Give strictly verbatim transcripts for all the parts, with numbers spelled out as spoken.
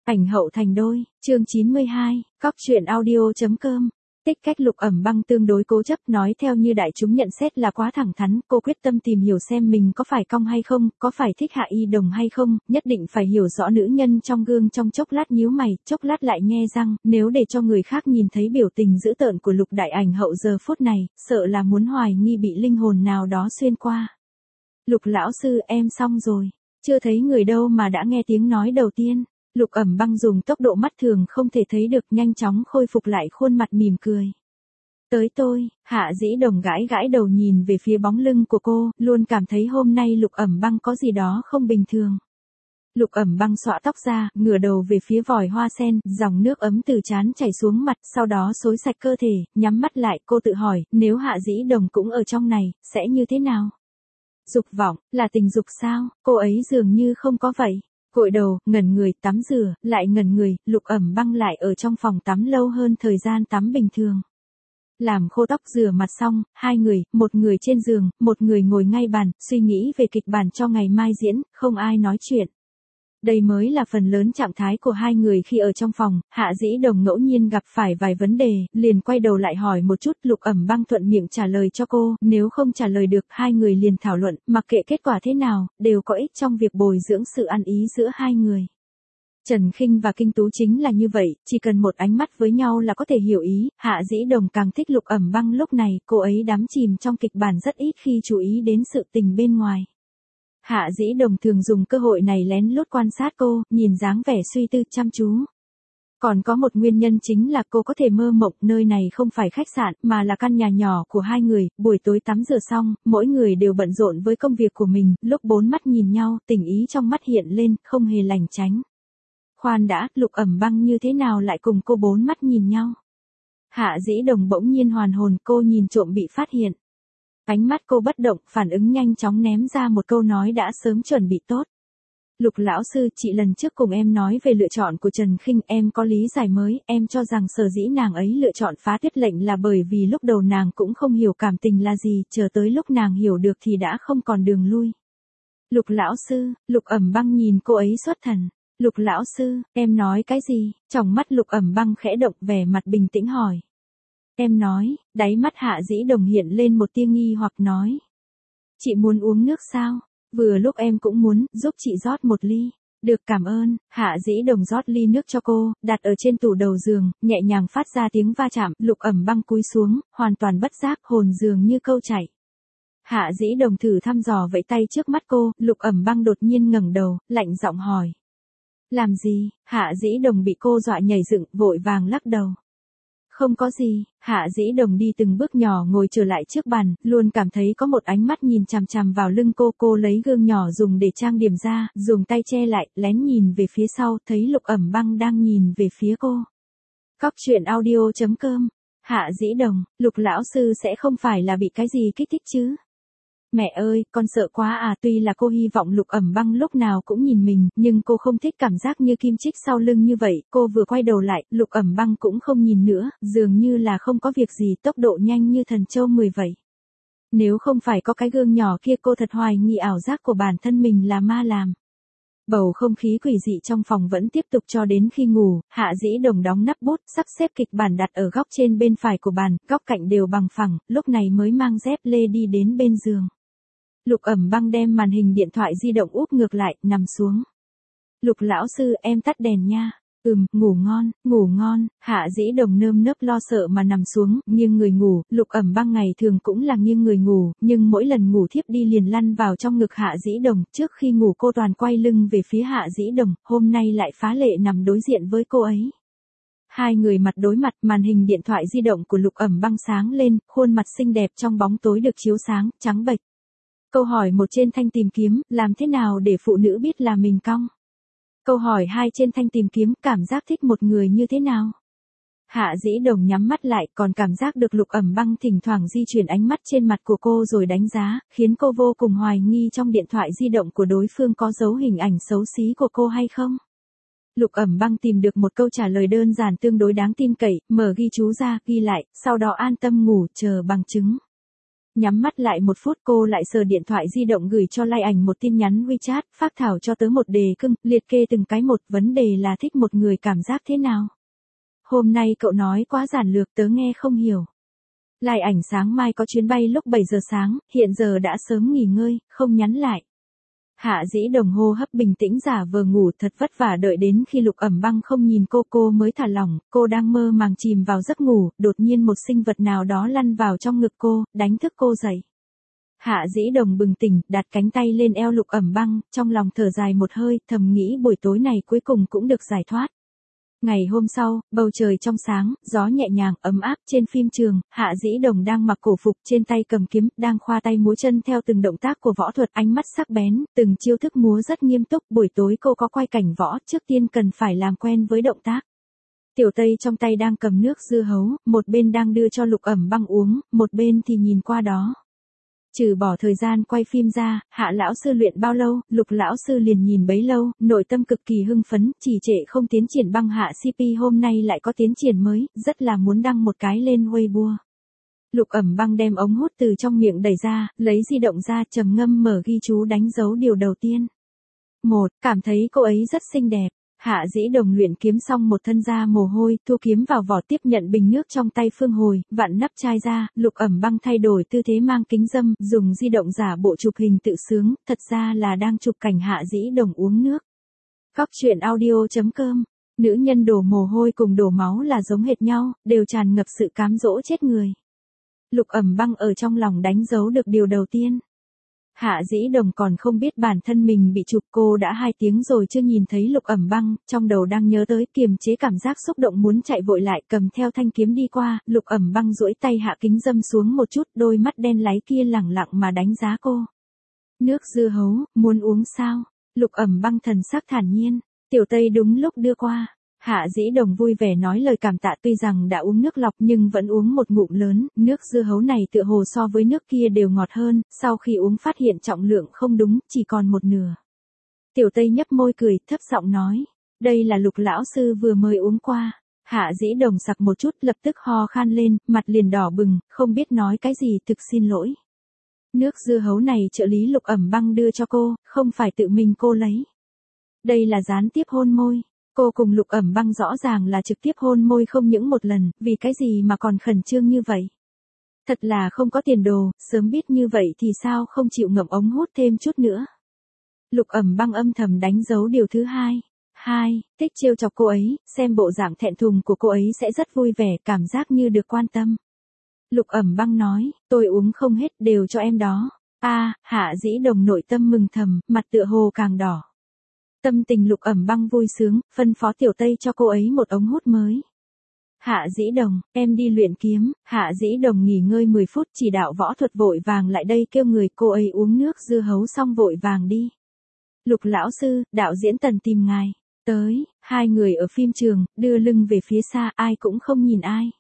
Ảnh hậu thành đôi, chương chín mươi hai, cóc truyện audio.com. Tích cách Lục Ẩm Băng tương đối cố chấp, nói theo như đại chúng nhận xét là quá thẳng thắn, cô quyết tâm tìm hiểu xem mình có phải cong hay không, có phải thích Hạ Y Đồng hay không, nhất định phải hiểu rõ nữ nhân trong gương. Trong chốc lát nhíu mày, chốc lát lại nhe răng, nếu để cho người khác nhìn thấy biểu tình dữ tợn của Lục đại ảnh hậu giờ phút này, sợ là muốn hoài nghi bị linh hồn nào đó xuyên qua. Lục lão sư, em xong rồi, chưa thấy người đâu mà đã nghe tiếng nói đầu tiên. Lục Ẩm Băng dùng tốc độ mắt thường không thể thấy được nhanh chóng khôi phục lại khuôn mặt mỉm cười. Tới tôi, Hạ Dĩ Đồng gãi gãi đầu nhìn về phía bóng lưng của cô, luôn cảm thấy hôm nay Lục Ẩm Băng có gì đó không bình thường. Lục Ẩm Băng xõa tóc ra, ngửa đầu về phía vòi hoa sen, dòng nước ấm từ trán chảy xuống mặt, sau đó xối sạch cơ thể, nhắm mắt lại, cô tự hỏi, nếu Hạ Dĩ Đồng cũng ở trong này, sẽ như thế nào? Dục vọng, là tình dục sao? Cô ấy dường như không có vậy. Gội đầu, ngẩn người, tắm rửa, lại ngẩn người, Lục Ẩm Băng lại ở trong phòng tắm lâu hơn thời gian tắm bình thường. Làm khô tóc rửa mặt xong, hai người, một người trên giường, một người ngồi ngay bàn, suy nghĩ về kịch bản cho ngày mai diễn, không ai nói chuyện. Đây mới là phần lớn trạng thái của hai người khi ở trong phòng. Hạ Dĩ Đồng ngẫu nhiên gặp phải vài vấn đề, liền quay đầu lại hỏi một chút. Lục Ẩm Băng thuận miệng trả lời cho cô, nếu không trả lời được, hai người liền thảo luận, mặc kệ kết quả thế nào, đều có ích trong việc bồi dưỡng sự ăn ý giữa hai người. Trần Khinh và Kinh Tú chính là như vậy, chỉ cần một ánh mắt với nhau là có thể hiểu ý. Hạ Dĩ Đồng càng thích Lục Ẩm Băng lúc này, cô ấy đắm chìm trong kịch bản rất ít khi chú ý đến sự tình bên ngoài. Hạ Dĩ Đồng thường dùng cơ hội này lén lút quan sát cô, nhìn dáng vẻ suy tư chăm chú. Còn có một nguyên nhân chính là cô có thể mơ mộng, nơi này không phải khách sạn, mà là căn nhà nhỏ của hai người. Buổi tối tắm rửa xong, mỗi người đều bận rộn với công việc của mình, lúc bốn mắt nhìn nhau, tình ý trong mắt hiện lên, không hề lảng tránh. Khoan đã, Lục Ẩm Băng như thế nào lại cùng cô bốn mắt nhìn nhau? Hạ Dĩ Đồng bỗng nhiên hoàn hồn, cô nhìn trộm bị phát hiện. Ánh mắt cô bất động, phản ứng nhanh chóng ném ra một câu nói đã sớm chuẩn bị tốt. Lục lão sư, chị lần trước cùng em nói về lựa chọn của Trần Khinh, em có lý giải mới, em cho rằng sở dĩ nàng ấy lựa chọn phá tuyết lệnh là bởi vì lúc đầu nàng cũng không hiểu cảm tình là gì, chờ tới lúc nàng hiểu được thì đã không còn đường lui. Lục lão sư, Lục Ẩm Băng nhìn cô ấy xuất thần. Lục lão sư, em nói cái gì? Trong mắt Lục Ẩm Băng khẽ động, vẻ mặt bình tĩnh hỏi. Em nói, đáy mắt Hạ Dĩ Đồng hiện lên một tia nghi hoặc nói. Chị muốn uống nước sao? Vừa lúc em cũng muốn, giúp chị rót một ly. Được, cảm ơn. Hạ Dĩ Đồng rót ly nước cho cô, đặt ở trên tủ đầu giường, nhẹ nhàng phát ra tiếng va chạm. Lục Ẩm Băng cúi xuống, hoàn toàn bất giác, hồn dường như câu chảy. Hạ Dĩ Đồng thử thăm dò vẫy tay trước mắt cô, Lục Ẩm Băng đột nhiên ngẩng đầu, lạnh giọng hỏi. Làm gì? Hạ Dĩ Đồng bị cô dọa nhảy dựng, vội vàng lắc đầu. Không có gì. Hạ Dĩ Đồng đi từng bước nhỏ ngồi trở lại trước bàn, luôn cảm thấy có một ánh mắt nhìn chằm chằm vào lưng cô. Cô lấy gương nhỏ dùng để trang điểm ra, dùng tay che lại, lén nhìn về phía sau, thấy Lục Ẩm Băng đang nhìn về phía cô. Cóc truyện audio.com. Hạ Dĩ Đồng, Lục lão sư sẽ không phải là bị cái gì kích thích chứ? Mẹ ơi, con sợ quá à. Tuy là cô hy vọng Lục Ẩm Băng lúc nào cũng nhìn mình, nhưng cô không thích cảm giác như kim chích sau lưng như vậy. Cô vừa quay đầu lại, Lục Ẩm Băng cũng không nhìn nữa, dường như là không có việc gì, tốc độ nhanh như thần châu mười vậy. Nếu không phải có cái gương nhỏ kia, cô thật hoài nghi ảo giác của bản thân mình là ma làm. Bầu không khí quỷ dị trong phòng vẫn tiếp tục cho đến khi ngủ. Hạ Dĩ Đồng đóng nắp bút, sắp xếp kịch bản đặt ở góc trên bên phải của bàn, góc cạnh đều bằng phẳng, lúc này mới mang dép lê đi đến bên giường. Lục Ẩm Băng đem màn hình điện thoại di động úp ngược lại, nằm xuống. Lục lão sư, em tắt đèn nha. Ừm, ngủ ngon, ngủ ngon. Hạ Dĩ Đồng nơm nớp lo sợ mà nằm xuống, nghiêng người ngủ. Lục Ẩm Băng ngày thường cũng là nghiêng người ngủ, nhưng mỗi lần ngủ thiếp đi liền lăn vào trong ngực Hạ Dĩ Đồng. Trước khi ngủ cô toàn quay lưng về phía Hạ Dĩ Đồng, hôm nay lại phá lệ nằm đối diện với cô ấy. Hai người mặt đối mặt, màn hình điện thoại di động của Lục Ẩm Băng sáng lên, khuôn mặt xinh đẹp trong bóng tối được chiếu sáng, trắng bệch. Câu hỏi một trên thanh tìm kiếm, làm thế nào để phụ nữ biết là mình cong? Câu hỏi hai trên thanh tìm kiếm, cảm giác thích một người như thế nào? Hạ Dĩ Đồng nhắm mắt lại, còn cảm giác được Lục Ẩm Băng thỉnh thoảng di chuyển ánh mắt trên mặt của cô rồi đánh giá, khiến cô vô cùng hoài nghi trong điện thoại di động của đối phương có dấu hình ảnh xấu xí của cô hay không. Lục Ẩm Băng tìm được một câu trả lời đơn giản tương đối đáng tin cậy, mở ghi chú ra, ghi lại, sau đó an tâm ngủ, chờ bằng chứng. Nhắm mắt lại một phút cô lại sờ điện thoại di động gửi cho Lai Ảnh một tin nhắn WeChat, phác thảo cho tớ một đề cưng, liệt kê từng cái một, vấn đề là thích một người cảm giác thế nào. Hôm nay cậu nói quá giản lược tớ nghe không hiểu. Lai Ảnh sáng mai có chuyến bay lúc bảy giờ sáng, hiện giờ đã sớm nghỉ ngơi, không nhắn lại. Hạ Dĩ Đồng hô hấp bình tĩnh giả vờ ngủ thật vất vả đợi đến khi Lục Ẩm Băng không nhìn cô cô mới thả lỏng, cô đang mơ màng chìm vào giấc ngủ, đột nhiên một sinh vật nào đó lăn vào trong ngực cô, đánh thức cô dậy. Hạ Dĩ Đồng bừng tỉnh, đặt cánh tay lên eo Lục Ẩm Băng, trong lòng thở dài một hơi, thầm nghĩ buổi tối này cuối cùng cũng được giải thoát. Ngày hôm sau, bầu trời trong sáng, gió nhẹ nhàng, ấm áp, trên phim trường, Hạ Dĩ Đồng đang mặc cổ phục, trên tay cầm kiếm, đang khoa tay múa chân theo từng động tác của võ thuật, ánh mắt sắc bén, từng chiêu thức múa rất nghiêm túc, buổi tối cô có quay cảnh võ, trước tiên cần phải làm quen với động tác. Tiểu Tây trong tay đang cầm nước dưa hấu, một bên đang đưa cho Lục Ẩm Băng uống, một bên thì nhìn qua đó. Trừ bỏ thời gian quay phim ra, Hạ lão sư luyện bao lâu, Lục lão sư liền nhìn bấy lâu, nội tâm cực kỳ hưng phấn, chỉ trệ không tiến triển băng Hạ xê pê hôm nay lại có tiến triển mới, rất là muốn đăng một cái lên Weibo. Lục Ẩm Băng đem ống hút từ trong miệng đẩy ra, lấy di động ra, trầm ngâm mở ghi chú đánh dấu điều đầu tiên. Một, cảm thấy cô ấy rất xinh đẹp. Hạ Dĩ Đồng luyện kiếm xong một thân da mồ hôi, thu kiếm vào vỏ tiếp nhận bình nước trong tay Phương Hồi, vặn nắp chai ra, Lục Ẩm Băng thay đổi tư thế mang kính râm, dùng di động giả bộ chụp hình tự sướng, thật ra là đang chụp cảnh Hạ Dĩ Đồng uống nước. Cóc truyện audio chấm com, nữ nhân đổ mồ hôi cùng đổ máu là giống hệt nhau, đều tràn ngập sự cám dỗ chết người. Lục Ẩm Băng ở trong lòng đánh dấu được điều đầu tiên. Hạ Dĩ Đồng còn không biết bản thân mình bị chụp, cô đã hai tiếng rồi chưa nhìn thấy Lục Ẩm Băng, trong đầu đang nhớ tới, kiềm chế cảm giác xúc động muốn chạy vội lại, cầm theo thanh kiếm đi qua, Lục Ẩm Băng duỗi tay hạ kính dâm xuống một chút, đôi mắt đen láy kia lẳng lặng mà đánh giá cô. Nước dưa hấu, muốn uống sao? Lục Ẩm Băng thần sắc thản nhiên, Tiểu Tây đúng lúc đưa qua. Hạ Dĩ Đồng vui vẻ nói lời cảm tạ, tuy rằng đã uống nước lọc nhưng vẫn uống một ngụm lớn, nước dưa hấu này tựa hồ so với nước kia đều ngọt hơn, sau khi uống phát hiện trọng lượng không đúng, chỉ còn một nửa. Tiểu Tây nhấp môi cười, thấp giọng nói, đây là Lục lão sư vừa mới uống qua. Hạ Dĩ Đồng sặc một chút, lập tức ho khan lên, mặt liền đỏ bừng, không biết nói cái gì, thực xin lỗi. Nước dưa hấu này trợ lý Lục Ẩm Băng đưa cho cô, không phải tự mình cô lấy. Đây là gián tiếp hôn môi. Cô cùng Lục Ẩm Băng rõ ràng là trực tiếp hôn môi không những một lần, vì cái gì mà còn khẩn trương như vậy. Thật là không có tiền đồ, sớm biết như vậy thì sao không chịu ngậm ống hút thêm chút nữa. Lục Ẩm Băng âm thầm đánh dấu điều thứ hai. Hai, thích trêu chọc cô ấy, xem bộ dạng thẹn thùng của cô ấy sẽ rất vui vẻ, cảm giác như được quan tâm. Lục Ẩm Băng nói, tôi uống không hết, đều cho em đó. A, à, Hạ Dĩ Đồng nội tâm mừng thầm, mặt tựa hồ càng đỏ. Tâm tình Lục Ẩm Băng vui sướng, phân phó Tiểu Tây cho cô ấy một ống hút mới. Hạ Dĩ Đồng, em đi luyện kiếm. Hạ Dĩ Đồng nghỉ ngơi mười phút, chỉ đạo võ thuật vội vàng lại đây kêu người, cô ấy uống nước dưa hấu xong vội vàng đi. Lục lão sư, đạo diễn Tần tìm ngài. Tới, hai người ở phim trường, đưa lưng về phía xa, ai cũng không nhìn ai.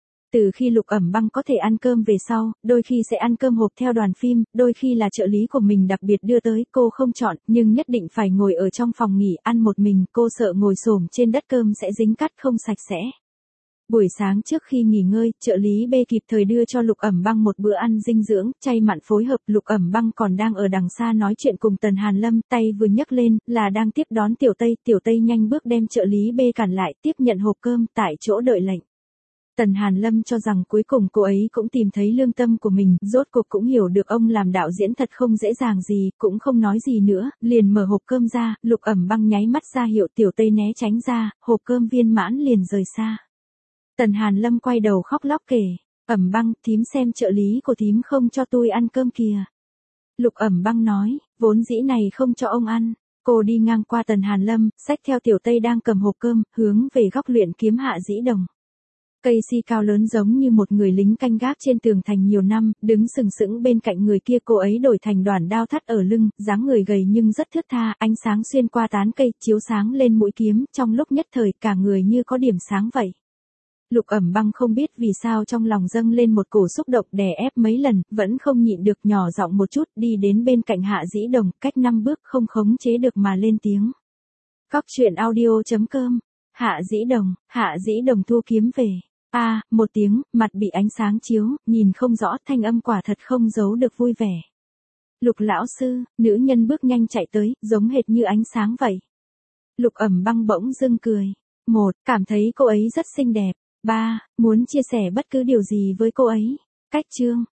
Từ khi Lục Ẩm Băng có thể ăn cơm về sau, đôi khi sẽ ăn cơm hộp theo đoàn phim, đôi khi là trợ lý của mình đặc biệt đưa tới, cô không chọn, nhưng nhất định phải ngồi ở trong phòng nghỉ ăn một mình, cô sợ ngồi xổm trên đất cơm sẽ dính cát không sạch sẽ. Buổi sáng trước khi nghỉ ngơi, trợ lý B kịp thời đưa cho Lục Ẩm Băng một bữa ăn dinh dưỡng, chay mặn phối hợp, Lục Ẩm Băng còn đang ở đằng xa nói chuyện cùng Tần Hàn Lâm, tay vừa nhấc lên, là đang tiếp đón Tiểu Tây, Tiểu Tây nhanh bước đem trợ lý B cản lại, tiếp nhận hộp cơm, tại chỗ đợi lệnh. Tần Hàn Lâm cho rằng cuối cùng cô ấy cũng tìm thấy lương tâm của mình, rốt cuộc cũng hiểu được ông làm đạo diễn thật không dễ dàng gì, cũng không nói gì nữa, liền mở hộp cơm ra, Lục Ẩm Băng nháy mắt ra hiệu Tiểu Tây né tránh ra, hộp cơm viên mãn liền rời xa. Tần Hàn Lâm quay đầu khóc lóc kể, Ẩm Băng, thím xem trợ lý của thím không cho tôi ăn cơm kìa. Lục Ẩm Băng nói, vốn dĩ này không cho ông ăn. Cô đi ngang qua Tần Hàn Lâm, xách theo Tiểu Tây đang cầm hộp cơm, hướng về góc luyện kiếm Hạ Dĩ Đồng. Cây si cao lớn giống như một người lính canh gác trên tường thành nhiều năm, đứng sừng sững bên cạnh người kia, cô ấy đổi thành đoàn đao thắt ở lưng, dáng người gầy nhưng rất thướt tha, ánh sáng xuyên qua tán cây, chiếu sáng lên mũi kiếm, trong lúc nhất thời cả người như có điểm sáng vậy. Lục Ẩm Băng không biết vì sao trong lòng dâng lên một cổ xúc động, đè ép mấy lần, vẫn không nhịn được, nhỏ giọng một chút, đi đến bên cạnh Hạ Dĩ Đồng, cách năm bước không khống chế được mà lên tiếng. Cóc truyện audio chấm com. Hạ Dĩ Đồng, Hạ Dĩ Đồng thu kiếm về. A, một tiếng, mặt bị ánh sáng chiếu, nhìn không rõ, thanh âm quả thật không giấu được vui vẻ. Lục lão sư, nữ nhân bước nhanh chạy tới, giống hệt như ánh sáng vậy. Lục Ẩm Băng bỗng dưng cười. Một, cảm thấy cô ấy rất xinh đẹp. Ba, muốn chia sẻ bất cứ điều gì với cô ấy. Cách chương